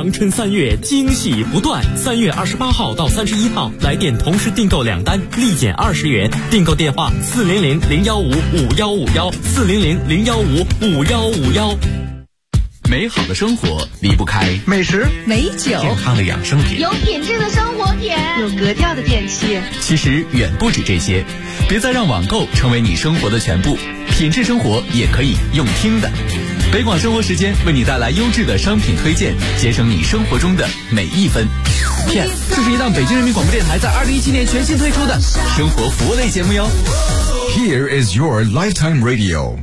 阳春3月惊喜不断，3月28号到31号，来电同时订购2单，立减20元。订购电话400-015-5151，400-015-5151。 美好的生活离不开美食、 美酒、 健康的养生品， 有品质的生活品， 有格调的电器。 其实远不止这些，别再让网购成为你生活的全部，品质生活也可以用听的。北广生活时间为你带来优质的商品推荐，节省你生活中的每一分。这是一档北京人民广播电台在2017年全新推出的生活服务类节目哟。 Here is your lifetime radio。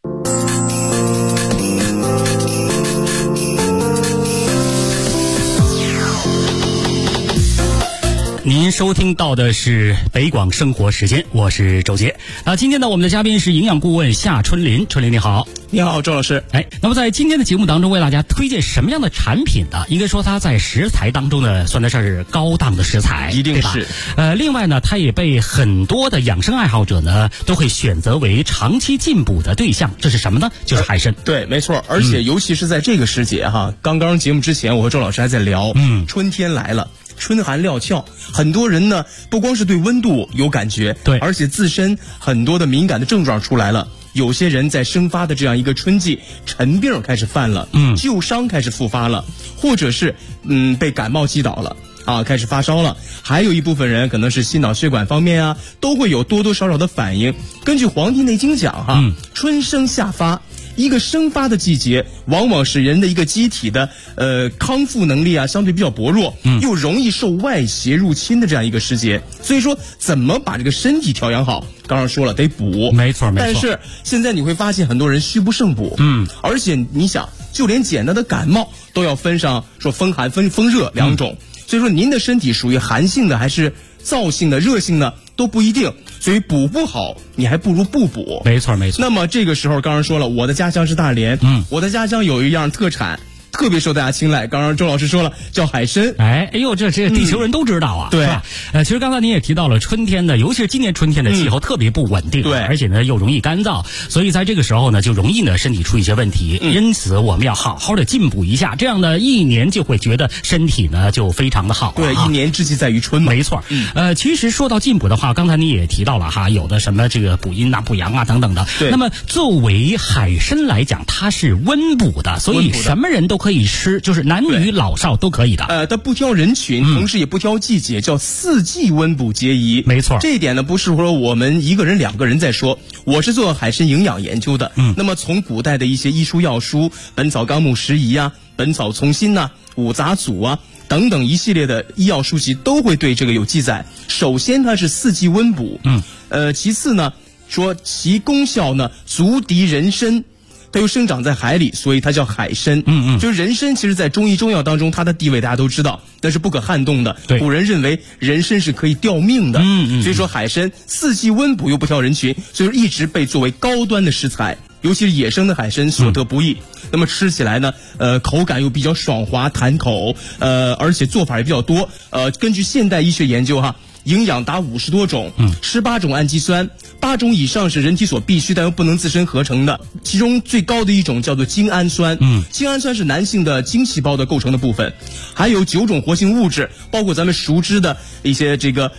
您收听到的是北广生活时间，我是周杰。今天呢，我们的嘉宾是营养顾问夏春林。春林你好。 你好，周老师。 那么在今天的节目当中，为大家推荐什么样的产品呢？应该说它在食材当中呢，算得上是高档的食材， 一定是。 另外呢，它也被很多的养生爱好者呢，都会选择为长期进补的对象。这是什么呢？就是海参。 对，没错。而且尤其是在这个时节哈，刚刚节目之前，我和周老师还在聊，春天来了。春寒料峭，很多人呢不光是对温度有感觉， 对， 而且自身很多的敏感的症状出来了。有些人在生发的这样一个春季，尘病开始犯了，旧伤开始复发了，或者是被感冒击倒了啊，开始发烧了。还有一部分人可能是心脑血管方面啊，都会有多多少少的反应。根据《黄帝内经》讲哈，春生夏发。一个生发的季节，往往是人的一个机体的康复能力啊相对比较薄弱，又容易受外邪入侵的这样一个时节。所以说，怎么把这个身体调养好？刚刚说了，得补， 没错。 但是现在你会发现，很多人虚不胜补，而且你想，就连简单的感冒都要分上说风寒、风热2种。所以说，您的身体属于寒性的还是燥性的、热性的都不一定。所以补不好，你还不如不补。 没错。 那么这个时候，刚刚说了，我的家乡是大连，我的家乡有一样特产，特别受大家青睐。刚刚周老师说了，叫海参。 哎呦，这地球人都知道啊， 对吧？其实刚才您也提到了，春天的，尤其是今年春天的气候特别不稳定， 对， 而且呢又容易干燥，所以在这个时候呢，就容易呢身体出一些问题。因此，我们要好好的进补一下，这样呢一年就会觉得身体呢就非常的好。 对，一年之计在于春嘛。 没错。其实说到进补的话，刚才你也提到了哈，有的什么这个补阴啊、补阳啊等等的。 对。 那么作为海参来讲，它是温补的，所以什么人都可以吃，就是男女老少都可以的。 它不挑人群，同时也不挑季节，叫四季温补皆宜。 没错。 这一点呢，不是说我们一个人、2个人在说，我是做海参营养研究的。那么从古代的一些医书药书，《本草纲目拾遗》啊，《本草从心》呐，《五杂组》啊等等一系列的医药书籍都会对这个有记载。首先它是四季温补，其次呢，说其功效呢足敌人参。它又生长在海里，所以它叫海参。就是人参，其实在中医中药当中，它的地位大家都知道，那是不可撼动的。古人认为人参是可以吊命的，所以说海参四季温补又不挑人群，所以说一直被作为高端的食材。尤其是野生的海参所得不易，那么吃起来呢，口感又比较爽滑弹口，而且做法也比较多。根据现代医学研究哈。营养达50多种，18种氨基酸，8种以上是人体所必需但又不能自身合成的，其中最高的一种叫做精氨酸，精氨酸是男性的精细胞的构成的部分，还有9种活性物质，包括咱们熟知的一些这个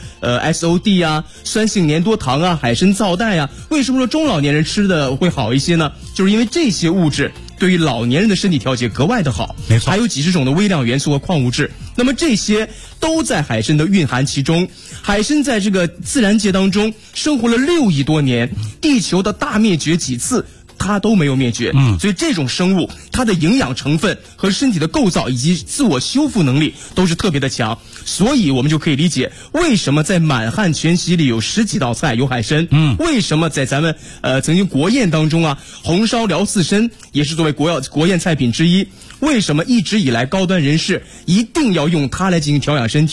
SOD 啊、酸性粘多糖啊、海参皂苷啊。为什么说中老年人吃的会好一些呢？就是因为这些物质对于老年人的身体调节格外的好， 没错， 还有几十种的微量元素和矿物质，那么这些都在海参的蕴含其中。海参在这个自然界当中生活了6亿多年，地球的大灭绝几次它都没有灭绝，所以这种生物它的营养成分和身体的构造以及自我修复能力都是特别的强，所以我们就可以理解为什么在满汉全席里有10几道菜有海参，为什么在咱们曾经国宴当中啊，红烧辽刺参也是作为国宴菜品之一，为什么一直以来高端人士一定要用它来进行调养身体？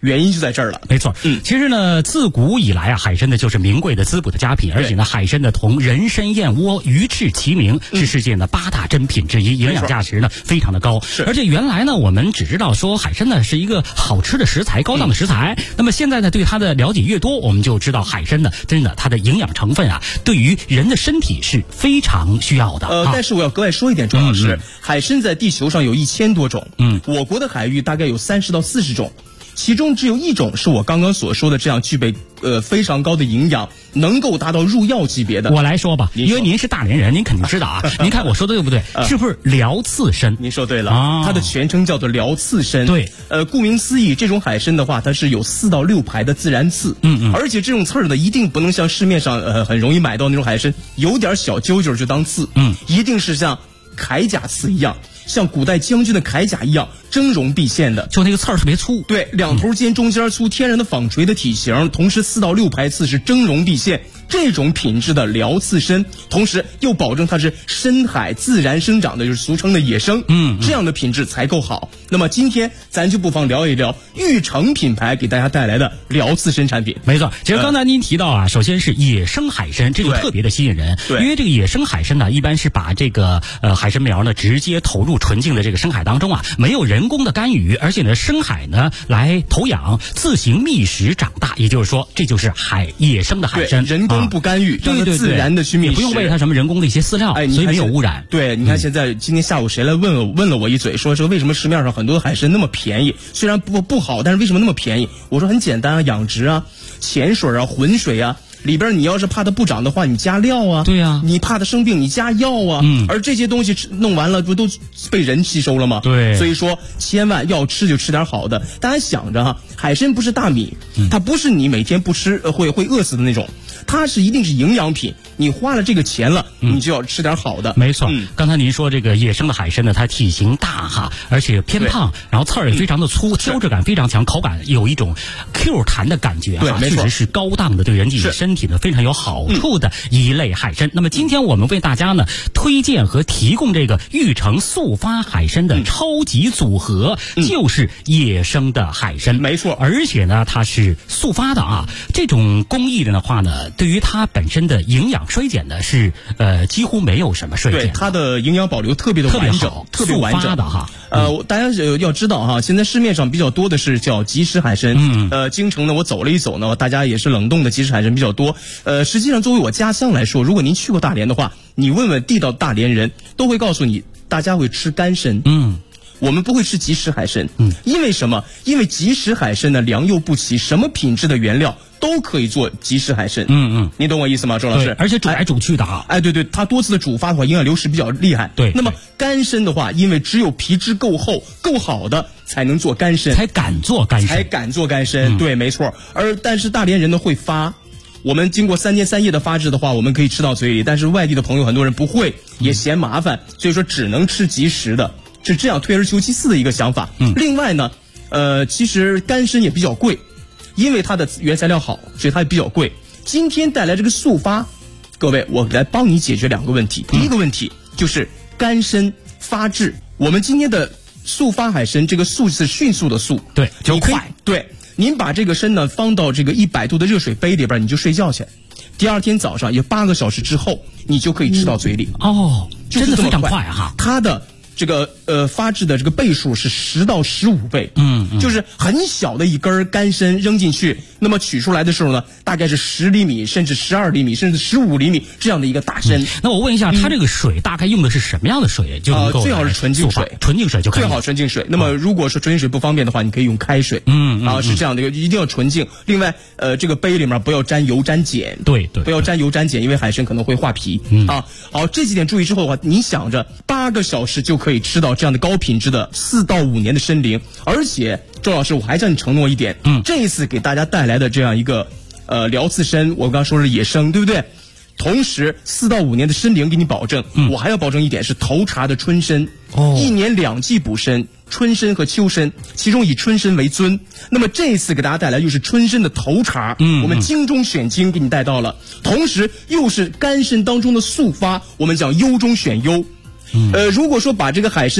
原因就在这儿了。 没错，其实呢，自古以来啊，海参呢就是名贵的滋补的佳品，而且呢，海参呢同人参、燕窝、鱼翅齐名，是世界呢8大珍品之一，营养价值呢非常的高。而且原来呢，我们只知道说海参呢是一个好吃的食材，高档的食材。那么现在呢，对它的了解越多，我们就知道海参呢，真的它的营养成分啊，对于人的身体是非常需要的。 但是我要格外说一点，周老师，海参在地球上有1000多种，我国的海域大概有30到40种。其中只有一种是我刚刚所说的这样具备非常高的营养，能够达到入药级别的。 我来说吧，因为您是大连人，您肯定知道啊。您看我说的对不对？是不是辽刺参？ 您说对了，它的全称叫做辽刺参。 对， 顾名思义，这种海参的话，它是有4到6排的自然刺。而且这种刺儿呢，一定不能像市面上很容易买到那种海参，有点小揪揪就当刺。一定是像铠甲刺一样。像古代将军的铠甲一样峥嵘毕现的， 就那个刺儿特别粗， 对，两头尖中间粗，天然的纺锤的体型，同时4到6排刺是峥嵘毕现。这种品质的辽刺参，同时又保证它是深海自然生长的，就是俗称的野生，这样的品质才够好。那么今天咱就不妨聊一聊玉成品牌给大家带来的辽刺参产品。 没错，其实刚才您提到啊，首先是野生海参，这个特别的吸引人，因为这个野生海参呢，一般是把这个海参苗呢直接投入纯净的这个深海当中啊，没有人工的干预，而且呢深海呢来投养，自行觅食长大，也就是说这就是野生的海参， 人工不干预，让它自然的去觅食， 也不用喂它什么人工的一些饲料，所以没有污染。 对，你看现在今天下午谁来问了我一嘴，说为什么市面上很多海参那么便宜？虽然不好，但是为什么那么便宜？我说很简单啊，养殖啊，潜水啊，浑水啊。里边你要是怕它不长的话，你加料啊， 对啊， 你怕它生病，你加药啊，而这些东西弄完了不都被人吸收了吗？ 对， 所以说千万要吃就吃点好的。大家想着哈，海参不是大米，它不是你每天不吃会饿死的那种，它是一定是营养品。你花了这个钱了，你就要吃点好的。 没错，刚才您说这个野生的海参呢，它体型大哈，而且偏胖，然后刺儿也非常的粗，胶质感非常强，口感有一种 Q 弹的感觉哈，确实是高档的，对人体身体呢非常有好处的一类海参。那么今天我们为大家呢推荐和提供这个玉成速发海参的超级组合，就是野生的海参， 没错， 而且呢它是速发的啊。这种工艺的话呢，对于它本身的营养衰减呢是几乎没有什么衰减， 对它的营养保留特别的完整，特别完整的哈。 大家要知道哈，现在市面上比较多的是叫即食海参。京城呢我走了一走呢，大家也是冷冻的即食海参比较多。实际上作为我家乡来说，如果您去过大连的话，你问问地道大连人都会告诉你，大家会吃干参。我们不会吃即食海参。因为什么？因为即食海参呢良莠不齐，什么品质的原料都可以做即食海参。你懂我意思吗，周老师？ 而且煮来煮去的啊。 对，它多次的煮发的话，营养流失比较厉害。 对。 那么干参的话，因为只有皮质够厚、够好的才能做干参， 才敢做干参。 对，没错。但是大连人呢会发。我们经过3天3夜的发制的话，我们可以吃到嘴里，但是外地的朋友很多人不会，也嫌麻烦，所以说只能吃即食的，是这样退而求其次的一个想法。另外呢，其实干参也比较贵，因为它的原材料好，所以它也比较贵。今天带来这个速发，各位，我来帮你解决2个问题。第一个问题就是干参发制，我们今天的速发海参，这个速是迅速的速， 对，就快， 对。您把这个参呢放到这个100度的热水杯里边，你就睡觉去。第二天早上也8个小时之后，你就可以吃到嘴里。 真的非常快哈！ 它的这个发制的这个倍数是10到15倍。就是很小的一根干参扔进去，那么取出来的时候呢，大概是10厘米，甚至12厘米，甚至15厘米这样的一个大参。 那我问一下，它这个水大概用的是什么样的水就能够？ 最好是纯净水， 纯净水就可以。 最好纯净水。那么如果说纯净水不方便的话，你可以用开水。是这样的，一定要纯净。另外，这个杯里面不要沾油沾碱。 对， 不要沾油沾碱，因为海参可能会化皮。好，这几点注意之后的话，你想着8个小时就可以吃到这样的高品质的4到5年的参苓，而且周老师，我还向你承诺一点，这一次给大家带来的这样一个辽刺参，我刚刚说是野生，对不对？同时4到5年的参苓给你保证，我还要保证一点是头茬的春参，1年2季补参，春参和秋参，其中以春参为尊。那么这一次给大家带来又是春参的头茬，我们精中选精给你带到了，同时又是干参当中的速发，我们讲优中选优。如果说把这个海参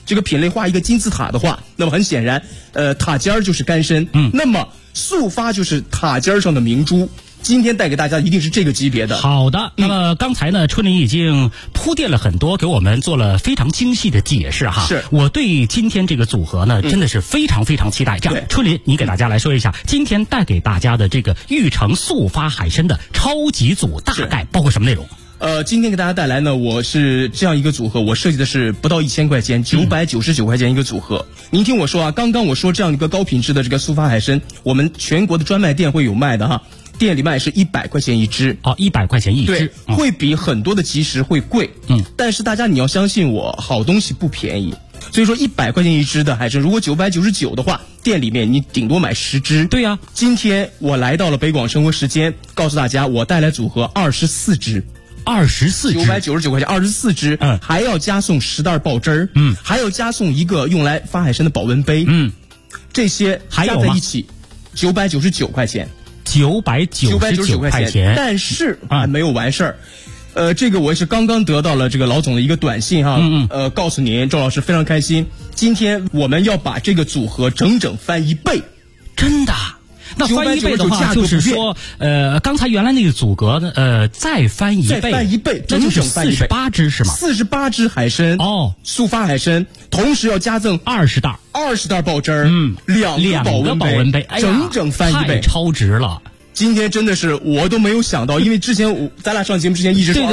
这个品类画一个金字塔的话，那么很显然，塔尖儿就是干参，那么速发就是塔尖上的明珠。今天带给大家一定是这个级别的。 好的，那么刚才呢，春林已经铺垫了很多，给我们做了非常精细的解释哈。 是， 我对今天这个组合呢，真的是非常非常期待。这样，春林，你给大家来说一下，今天带给大家的这个玉成速发海参的超级组大概包括什么内容？ 今天给大家带来呢，我是这样一个组合，我设计的是不到1000块钱，999块钱一个组合。您听我说啊，刚刚我说这样一个高品质的这个速发海参，我们全国的专卖店会有卖的哈。店里卖是100块钱一只 ，100块钱一只， 对，会比很多的即食会贵，但是大家你要相信我，好东西不便宜，所以说100块钱一只的海参，如果999的话，店里面你顶多买10只。 对呀， 今天我来到了北广生活时间，告诉大家我带来组合24只。 24只 999块钱24只，还要加送10袋爆汁儿，还要加送一个用来发海参的保温杯，这些加在一起999块钱。999块钱，但是还没有完事儿。这个我也是刚刚得到了这个老总的一个短信哈，告诉您，周老师非常开心，今天我们要把这个组合整整翻1倍， 真的。那翻1倍的话，就是说，刚才原来那个组合呢，再翻1倍， 那就是48只是吗 ？48只海参速发海参，同时要加赠 20袋爆汁儿，2个保温杯，整整翻1倍， 太超值了。 今天真的是我都没有想到，因为之前咱俩上节目之前一直说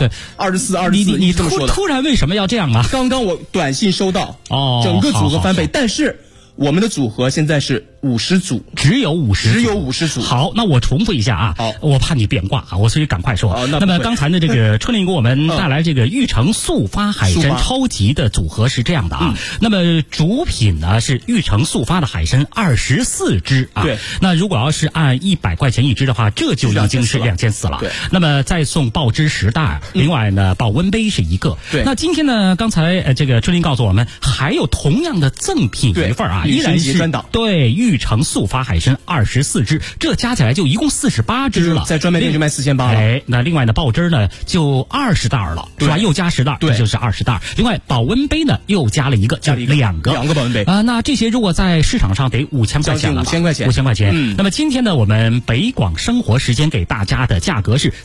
24， 你突然为什么要这样啊？ 刚刚我短信收到，整个组合翻倍，但是我们的组合现在是50组， 只有50组。好，那我重复一下啊，我怕你变挂啊，所以赶快说。那么刚才的这个春林给我们带来这个玉成速发海参超级的组合是这样的啊。那么主品呢是玉成速发的海参24只啊。 对。 那如果要是按100块钱一只的话，这就已经是2400了。 对。 那么再送爆汁10袋，另外呢保温杯是1个。 对。 那今天呢，刚才这个春林告诉我们还有同样的赠品一份啊，依然是对玉成速发海参24只，这加起来就一共48只了， 在专卖店就卖4800了。 哎，那另外呢，爆汁呢就20袋了，是吧？又加10袋，这就是20袋。另外保温杯呢又加了一个，就2个保温杯啊。那这些如果在市场上得5000块钱了吧，5000块钱。那么今天呢，我们北广生活时间给大家的价格是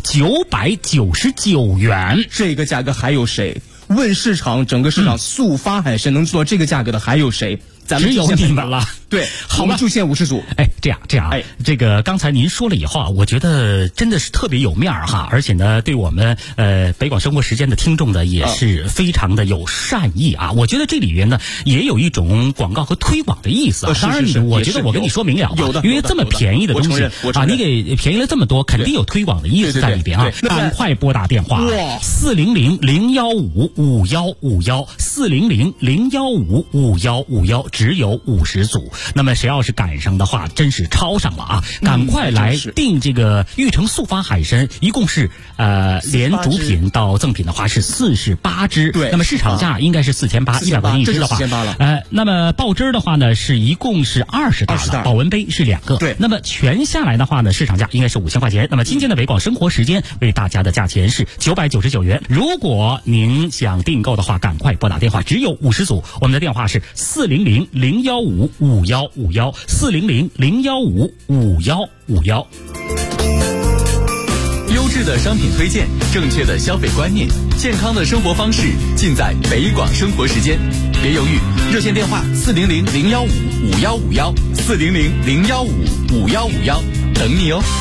999元， 这个价格还有谁？问市场，整个市场速发海参能做到这个价格的还有谁？咱们只有你们了。 对， 好我们就限50组。 哎，这样，这个刚才您说了以后啊，我觉得真的是特别有面儿哈，而且呢，对我们北广生活时间的听众呢，也是非常的有善意啊。我觉得这里面呢，也有一种广告和推广的意思啊。当然，我觉得我跟你说明了，因为这么便宜的东西啊，你给便宜了这么多，肯定有推广的意思在里边啊。赶快拨打电话，400-015-5151，400-015-5151，只有50组。那么谁要是赶上的话，真是超上了啊！赶快来订这个玉成速发海参，一共是连主品到赠品的话是48只。 对， 那么市场价应该是4800块钱一只的话 ，4800了。 那么爆汁的话呢，是一共是20袋了，保温杯是2个。 对， 那么全下来的话呢，市场价应该是5000块钱。那么今天的北广生活时间为大家的价钱是999元。如果您想订购的话，赶快拨打电话，只有50组。我们的电话是400-015-5151，400-015-5151。 优质的商品推荐，正确的消费观念，健康的生活方式，尽在北广生活时间。别犹豫，热线电话400-015-5151，400-015-5151，等你哦。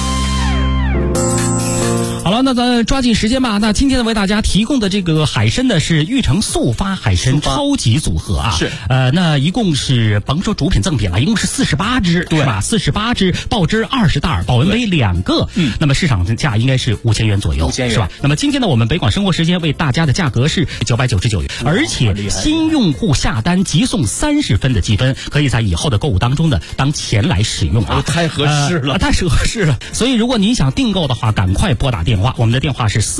好了，那咱抓紧时间吧。那今天呢，为大家提供的这个海参呢是玉成速发海参超级组合啊。 是。 那一共是甭说主品赠品了，一共是48只， 对吧？48只，爆汁20袋，保温杯2个。那么市场价应该是5000元左右，是吧？那么今天呢，我们北广生活时间为大家的价格是999元，而且新用户下单即送30分的积分，可以在以后的购物当中呢当钱来使用啊。 太合适了， 太合适了。所以如果您想订购的话，赶快拨打电话话，我们的电话是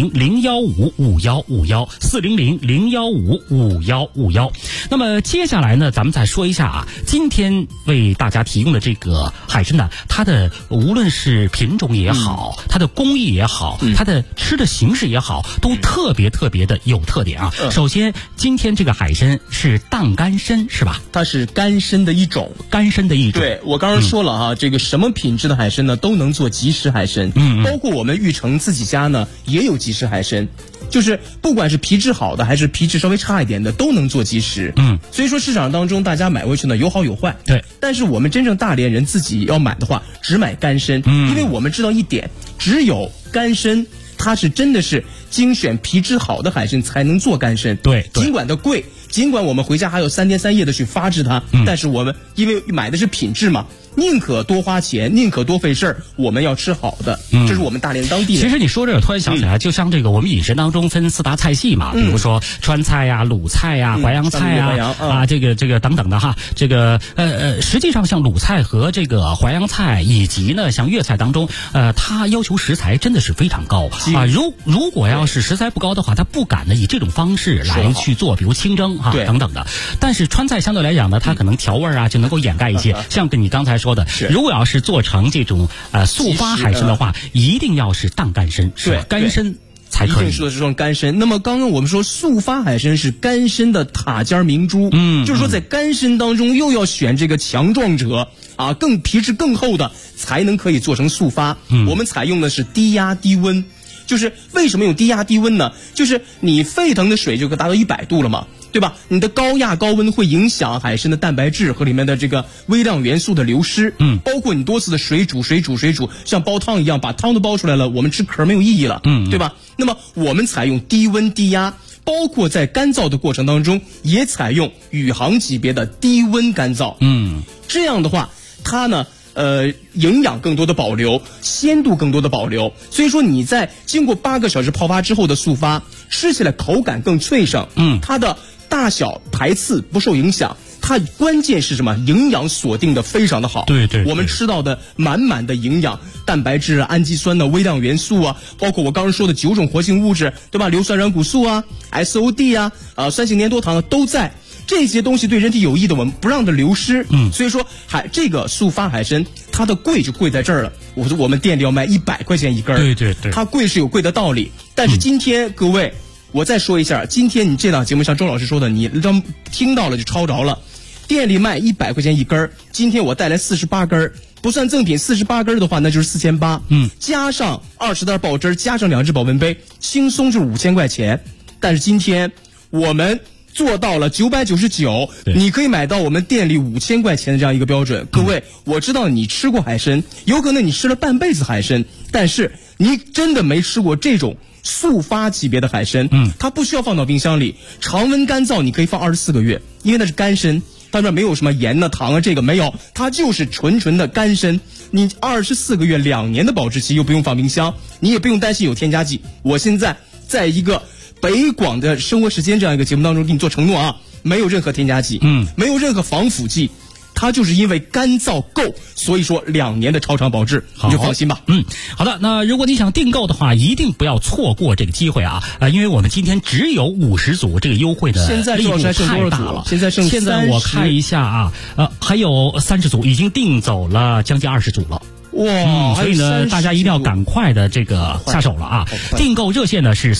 400-015-5151，400-015-5151。那么接下来呢，咱们再说一下啊，今天为大家提供的这个海参呢，它的无论是品种也好，它的工艺也好，它的吃的形式也好，都特别的有特点啊。首先，今天这个海参是淡干参，是吧？ 它是干参的一种，对，我刚刚说了哈，这个什么品质的海参呢，都能做即食海参。包括我们玉成自己家呢，也有即食海参，就是不管是皮质好的还是皮质稍微差一点的，都能做即食。所以说市场当中大家买回去呢，有好有坏。 对， 但是我们真正大连人自己要买的话，只买干参，因为我们知道一点，只有干参，它是真的是精选皮质好的海参才能做干参。 对， 尽管它贵，尽管我们回家还有3天3夜的去发制它，但是我们因为买的是品质嘛，宁可多花钱，宁可多费事儿，我们要吃好的。这是我们大连当地人。 其实你说这个，突然想起来，就像这个我们饮食当中分4大菜系嘛，比如说川菜呀、鲁菜呀、淮扬菜呀，这个等等的哈。这个实际上像鲁菜和这个淮扬菜以及呢像粤菜当中，它要求食材真的是非常高啊。如果要是食材不高的话，它不敢呢以这种方式来去做，比如清蒸哈等等的。但是川菜相对来讲呢，它可能调味啊就能够掩盖一些。像跟你刚才说的，如果要是做成这种速发海参的话，一定要是淡干参，是吧？干参才可以。 一定说的是说干参。那么刚刚我们说速发海参是干参的塔尖明珠，就是说在干参当中又要选这个强壮者啊，更皮质更厚的才能可以做成速发。我们采用的是低压低温。就是为什么用低压低温呢？就是你沸腾的水就可达到100度了嘛，对吧？你的高压高温会影响海参的蛋白质和里面的这个微量元素的流失。包括你多次的水煮，像煲汤一样，把汤都煲出来了，我们吃壳没有意义了，对吧？那么我们采用低温低压，包括在干燥的过程当中，也采用宇航级别的低温干燥。这样的话，它呢营养更多的保留，鲜度更多的保留，所以说你在经过8个小时泡发之后的速发，吃起来口感更脆生，它的大小排次不受影响，它关键是什么？营养锁定的非常的好。 对， 我们吃到的满的营养，蛋白质啊、氨基酸的微量元素啊，包括我刚刚说的9种活性物质，对吧？硫酸软骨素啊、SOD 啊、酸性粘多糖啊都在。这些东西对人体有益的，我们不让它流失。所以说这个速发海参，它的贵就贵在这儿了。我们店里要卖100块钱一根。 对， 它贵是有贵的道理。但是今天各位，我再说一下，今天你这档节目像周老师说的，你听到了就抄着了。店里卖100块钱一根，今天我带来48根，不算赠品，48根的话那就是4800。加上20袋爆汁，加上2只保温杯，轻松就是5000块钱。但是今天我们做到了999，你可以买到我们店里5000块钱的这样一个标准。各位，我知道你吃过海参，有可能你吃了半辈子海参，但是你真的没吃过这种速发级别的海参。它不需要放到冰箱里，常温干燥，你可以放24个月，因为那是干参，它那没有什么盐啊、糖啊，这个没有，它就是纯的干参。你24个月2年的保质期，又不用放冰箱，你也不用担心有添加剂。我现在在一个北广的生活时间这样一个节目当中给你做承诺啊，没有任何添加剂，没有任何防腐剂，它就是因为干燥够，所以说2年的超长保质，你就放心吧。 好的，那如果你想订购的话，一定不要错过这个机会啊！因为我们今天只有50组，这个优惠的力度太大了。 现在我看一下啊，还有30组，已经订走了将近20组了。 哇， 所以呢，大家一定要赶快的这个下手了啊！订购热线呢是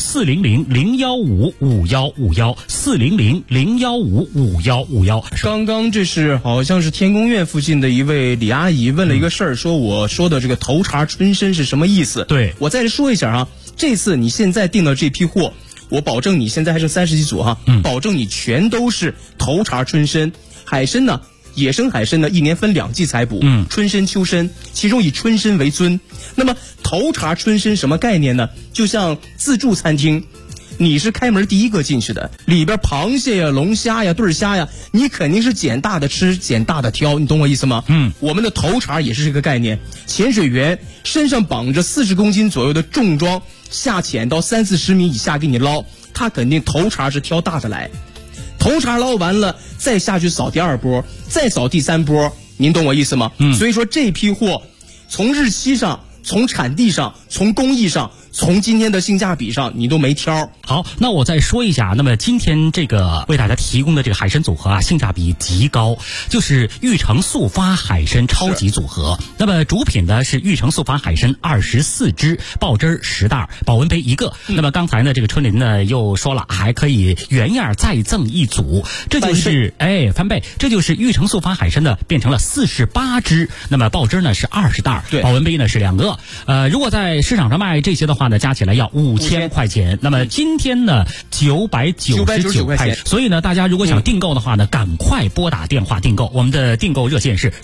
400-015-5151，400-015-5151。 刚刚这是好像是天宫院附近的一位李阿姨问了一个事儿，说我说的这个头茬春参是什么意思？ 对， 我再说一下啊，这次你现在订的这批货，我保证你现在还剩30几组哈，保证你全都是头茬春参。海参呢，野生海参呢，1年分2季采捕，春参、秋参，其中以春参为尊。那么头茬春参什么概念呢？就像自助餐厅，你是开门第一个进去的，里边螃蟹呀、龙虾呀、对虾呀，你肯定是捡大的吃，捡大的挑，你懂我意思吗？我们的头茬也是这个概念。潜水员身上绑着40公斤左右的重装，下潜到30-40米以下给你捞，他肯定头茬是挑大的来。头茬捞完了，再下去扫第2波，再扫第3波，您懂我意思吗？所以说这批货从日期上、从产地上、从工艺上从今天的性价比上你都没挑。 好，那我再说一下，那么今天这个为大家提供的这个海参组合啊，性价比极高，就是玉成速发海参超级组合。那么主品呢是玉成速发海参24只，爆汁10袋，保温杯1个。那么刚才呢这个春林呢又说了，还可以原样再赠一组，这就是翻倍，这就是玉成速发海参呢变成了48只，那么爆汁呢是20袋，保温杯呢是2个。如果在市场上卖这些的话呢，加起来要5000块钱。那么今天呢999块钱，所以呢大家如果想订购的话呢，赶快拨打电话订购。我们的订购热线是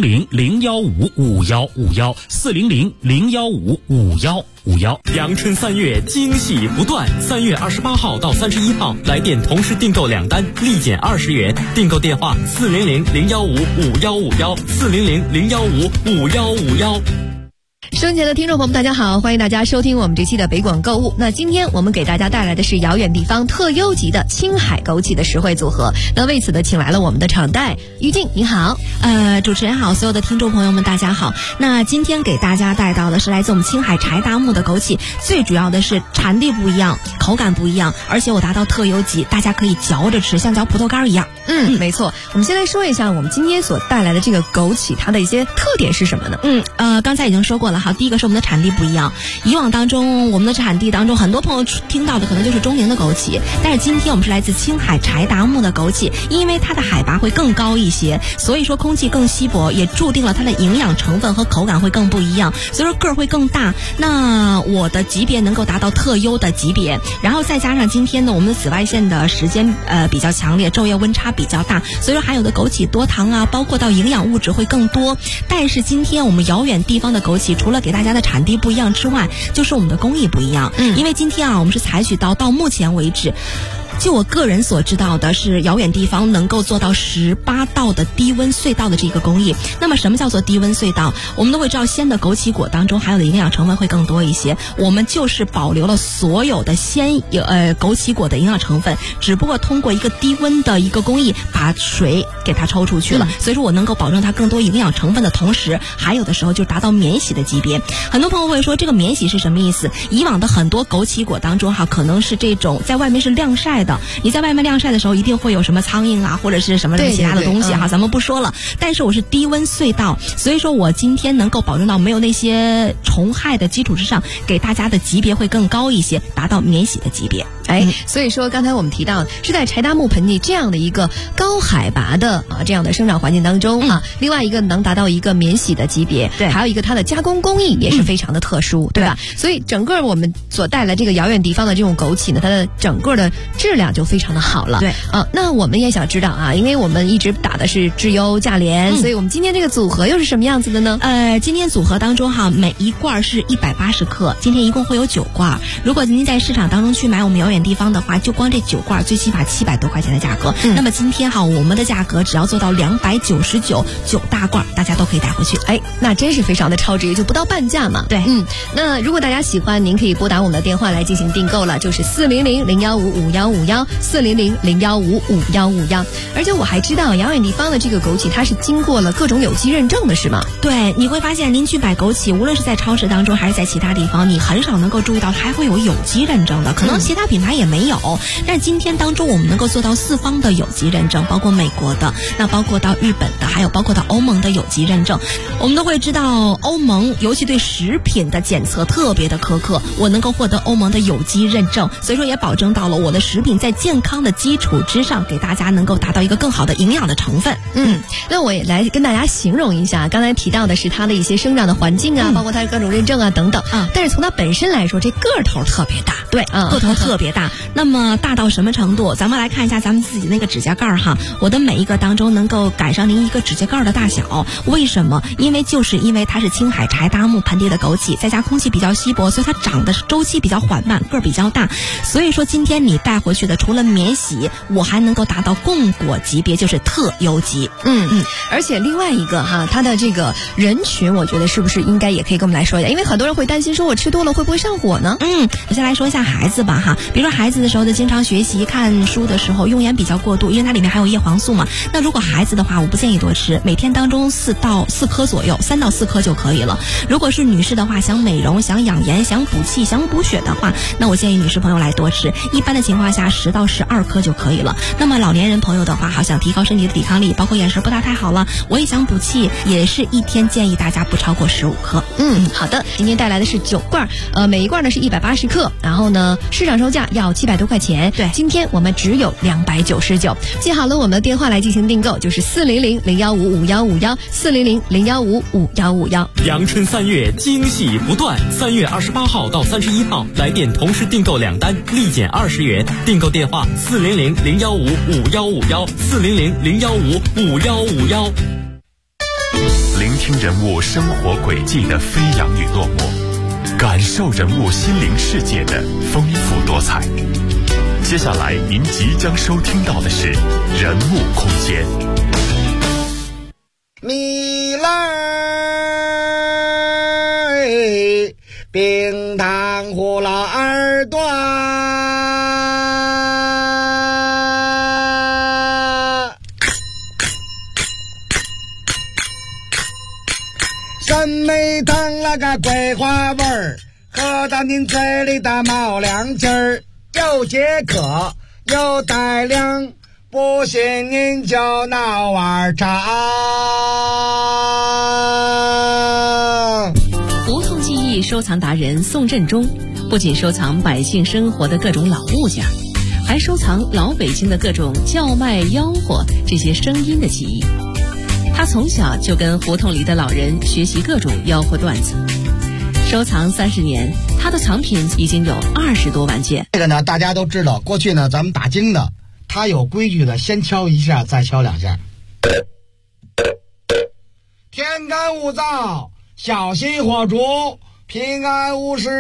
400-015-5151，400-015-5151。 阳春3月惊喜不断，3月28号到31号来电同时订购2单，立减20元。订购电话400-015-5151，400-015-5151。 收音前的听众朋友们，大家好，欢迎大家收听我们这期的北广购物。那今天我们给大家带来的是遥远地方特优级的青海枸杞的实惠组合。那为此呢，请来了我们的场代于静，你好。 主持人好，所有的听众朋友们大家好。那今天给大家带到的是来自我们青海柴达木的枸杞，最主要的是产地不一样，口感不一样，而且我达到特优级，大家可以嚼着吃，像嚼葡萄干一样。 没错。我们先来说一下我们今天所带来的这个枸杞，它的一些特点是什么呢？ 刚才已经说过了。好，第一个是我们的产地不一样。以往当中，我们的产地当中，很多朋友听到的可能就是中宁的枸杞，但是今天我们是来自青海柴达木的枸杞，因为它的海拔会更高一些，所以说空气更稀薄，也注定了它的营养成分和口感会更不一样，所以说个儿会更大。那我的级别能够达到特优的级别，然后再加上今天呢，我们的紫外线的时间比较强烈，昼夜温差比较大，所以说含有的枸杞多糖啊，包括到营养物质会更多。但是今天我们遥远地方的枸杞，除了给大家的产地不一样之外，就是我们的工艺不一样。因为今天啊，我们是采取到目前为止，就我个人所知道的是，遥远地方能够做到18道的低温隧道的这个工艺。那么什么叫做低温隧道？我们都会知道，鲜的枸杞果当中含有的营养成分会更多一些。我们就是保留了所有的枸杞果的营养成分，只不过通过一个低温的一个工艺，把水给它抽出去了。所以说我能够保证它更多营养成分的同时，还有的时候就达到免洗的级别。很多朋友会说，这个免洗是什么意思？以往的很多枸杞果当中可能是这种在外面是晾晒的，你在外面晾晒的时候一定会有什么苍蝇啊，或者是什么其他的东西咱们不说了。但是我是低温隧道，所以说我今天能够保证到没有那些虫害的基础之上，给大家的级别会更高一些，达到免洗的级别。 所以说刚才我们提到是在柴达木盆地这样的一个高海拔的这样的生长环境当中另外一个能达到一个免洗的级别，对，还有一个它的加工工艺也是非常的特殊，对吧？所以整个我们所带来这个遥远地方的这种枸杞呢，它的整个的质量就非常的好了。对那我们也想知道因为我们一直打的是质优价廉，所以我们今天这个组合又是什么样子的呢？ 今天组合当中每一罐是180克，今天一共会有9罐。如果您在市场当中去买我们遥远地方的话，就光这9罐最起码700多块钱的价格。那么今天我们的价格只要做到299，9大罐大家都可以带回去。 那真是非常的超值，也就不到半价嘛。 对， 那如果大家喜欢，您可以拨打我们的电话来进行订购了，就是400-015-5151，400-015-5151。而且我还知道遥远地方的这个枸杞，它是经过了各种有机认证的，是吗？ 对，你会发现您去买枸杞，无论是在超市当中还是在其他地方，你很少能够注意到它还会有机认证的，可能其他品牌也没有。但今天当中我们能够做到4方的有机认证，包括美国的，那包括到日本的，还有包括到欧盟的有机认证。我们都会知道欧盟尤其对食品的检测特别的苛刻，我能够获得欧盟的有机认证，所以说也保证到了我的食品在健康的基础之上，给大家能够达到一个更好的营养的成分。 那我也来跟大家形容一下，刚才提到的是它的一些生长的环境包括它的各种认证等等但是从它本身来说，这个头特别大。 对，个头特别大。那么大到什么程度？咱们来看一下咱们自己那个指甲盖我的每一个当中能够赶上您一个指甲盖的大小。为什么？因为它是青海柴达木盆地的枸杞，再加空气比较稀薄，所以它长的周期比较缓慢，个儿比较大。所以说今天你带回去的除了免洗，我还能够达到供果级别，就是特优级。 而且另外一个它的这个人群，我觉得是不是应该也可以跟我们来说一下？因为很多人会担心说，我吃多了会不会上火呢？ 我先来说一下孩子吧比如说说孩子的时候的经常学习看书的时候用眼比较过度，因为它里面还有叶黄素嘛。那如果孩子的话，我不建议多吃，每天当中4到4颗左右，3到4颗就可以了。如果是女士的话，想美容、想养颜、想补气、想补血的话，那我建议女士朋友来多吃，一般的情况下10到12颗就可以了。那么老年人朋友的话，好想提高身体的抵抗力，包括眼神不大太好了，我也想补气，也是一天建议大家不超过15颗。 好的，今天带来的是9罐，每一罐呢是180克，然后呢市场售价要700多块钱， 对， 今天我们只有299。记好了我们的电话来进行订购，就是400-015-5151，400-015-5151。 阳春3月惊喜不断，3月28号到31号来电同时订购2单，立减20元。订购电话400-015-5151，400-015-5151。 聆听人物生活轨迹的飞扬与落寞，感受人物心灵世界的丰富多彩。接下来您即将收听到的是人物空间。 米来冰糖葫芦耳朵，酸梅汤那个桂花味儿，喝到您嘴里的冒凉气儿，又解渴又带凉，不信您就闹碗茶。 胡同记忆收藏达人宋振中，不仅收藏百姓生活的各种老物件，还收藏老北京的各种叫卖吆喝这些声音的记忆。他从小就跟胡同里的老人学习各种吆喝段子，收藏30年，他的藏品已经有20多万件。 这个呢，大家都知道，过去呢，咱们打更的，他有规矩的，先敲一下，再敲2下。天干物燥，小心火烛，平安无事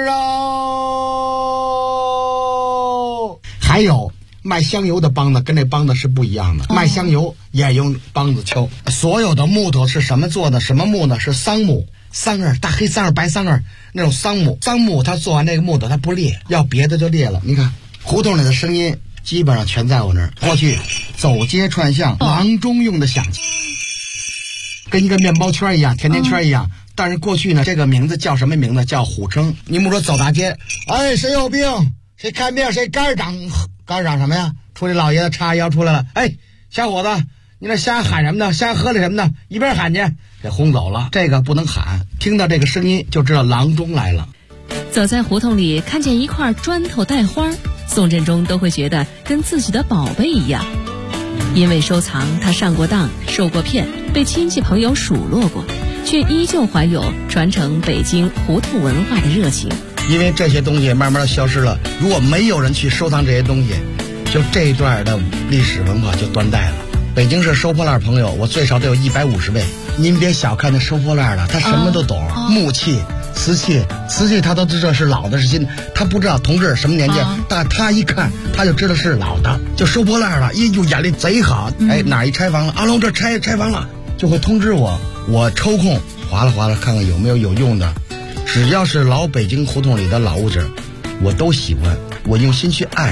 哦。还有卖香油的梆子跟这梆子是不一样的，卖香油也用梆子敲。所有的木头是什么做的？什么木呢？是桑木。桑叶，大黑桑叶、白桑叶那种桑木，桑木它做完这个木头它不裂，要别的就裂了。你看胡同里的声音基本上全在我那儿。过去走街串巷，郎中用的响器，跟一个面包圈一样，甜甜圈一样。但是过去呢，这个名字叫什么名字？叫虎称。你们说走大街，哎，谁有病？谁看病？谁肝长什么呀？出来老爷子叉腰出来了，哎，小伙子，你那瞎喊什么呢？瞎喝了什么呢？一边喊去，给轰走了。这个不能喊，听到这个声音就知道郎中来了。 走在胡同里，看见一块砖头带花，宋振中都会觉得跟自己的宝贝一样。因为收藏，他上过当，受过骗，被亲戚朋友数落过，却依旧怀有传承北京胡同文化的热情。 因为这些东西慢慢的消失了，如果没有人去收藏这些东西，就这一段的历史文化就断代了。北京市收破烂朋友，我最少得有150位。您别小看那收破烂的，他什么都懂，木器、瓷器他都知道是老的是新的，他不知道同志什么年纪，但他一看他就知道是老的，就收破烂了，一就眼力贼好。哎，哪一拆房了？阿龙这拆房了，就会通知我，我抽空划拉看看有没有用的。只要是老北京胡同里的老物件，我都喜欢，我用心去爱。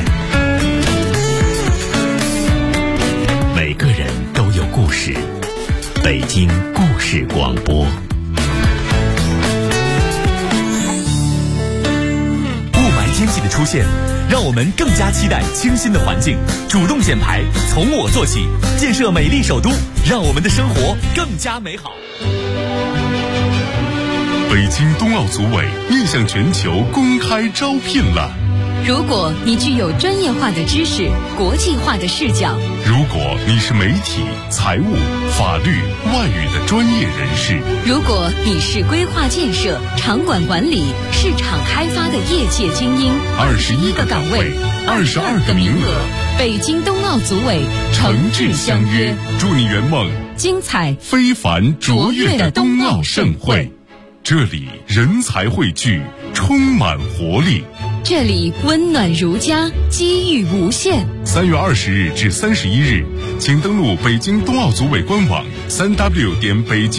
每个人都有故事，北京故事广播。雾霾天气的出现，让我们更加期待清新的环境。主动减排，从我做起，建设美丽首都，让我们的生活更加美好。 北京冬奥组委面向全球公开招聘了。 如果你具有专业化的知识、国际化的视角， 如果你是媒体、财务、法律、外语的专业人士， 如果你是规划建设、场馆管理、市场开发的业界精英，21个岗位，22个名额，北京冬奥组委诚挚相约， 祝你圆梦精彩非凡卓越的冬奥盛会。这里人才汇聚，充满活力。 这里温暖如家，机遇无限。 3月20日至31日，请登录北京冬奥组委官网，3w.北京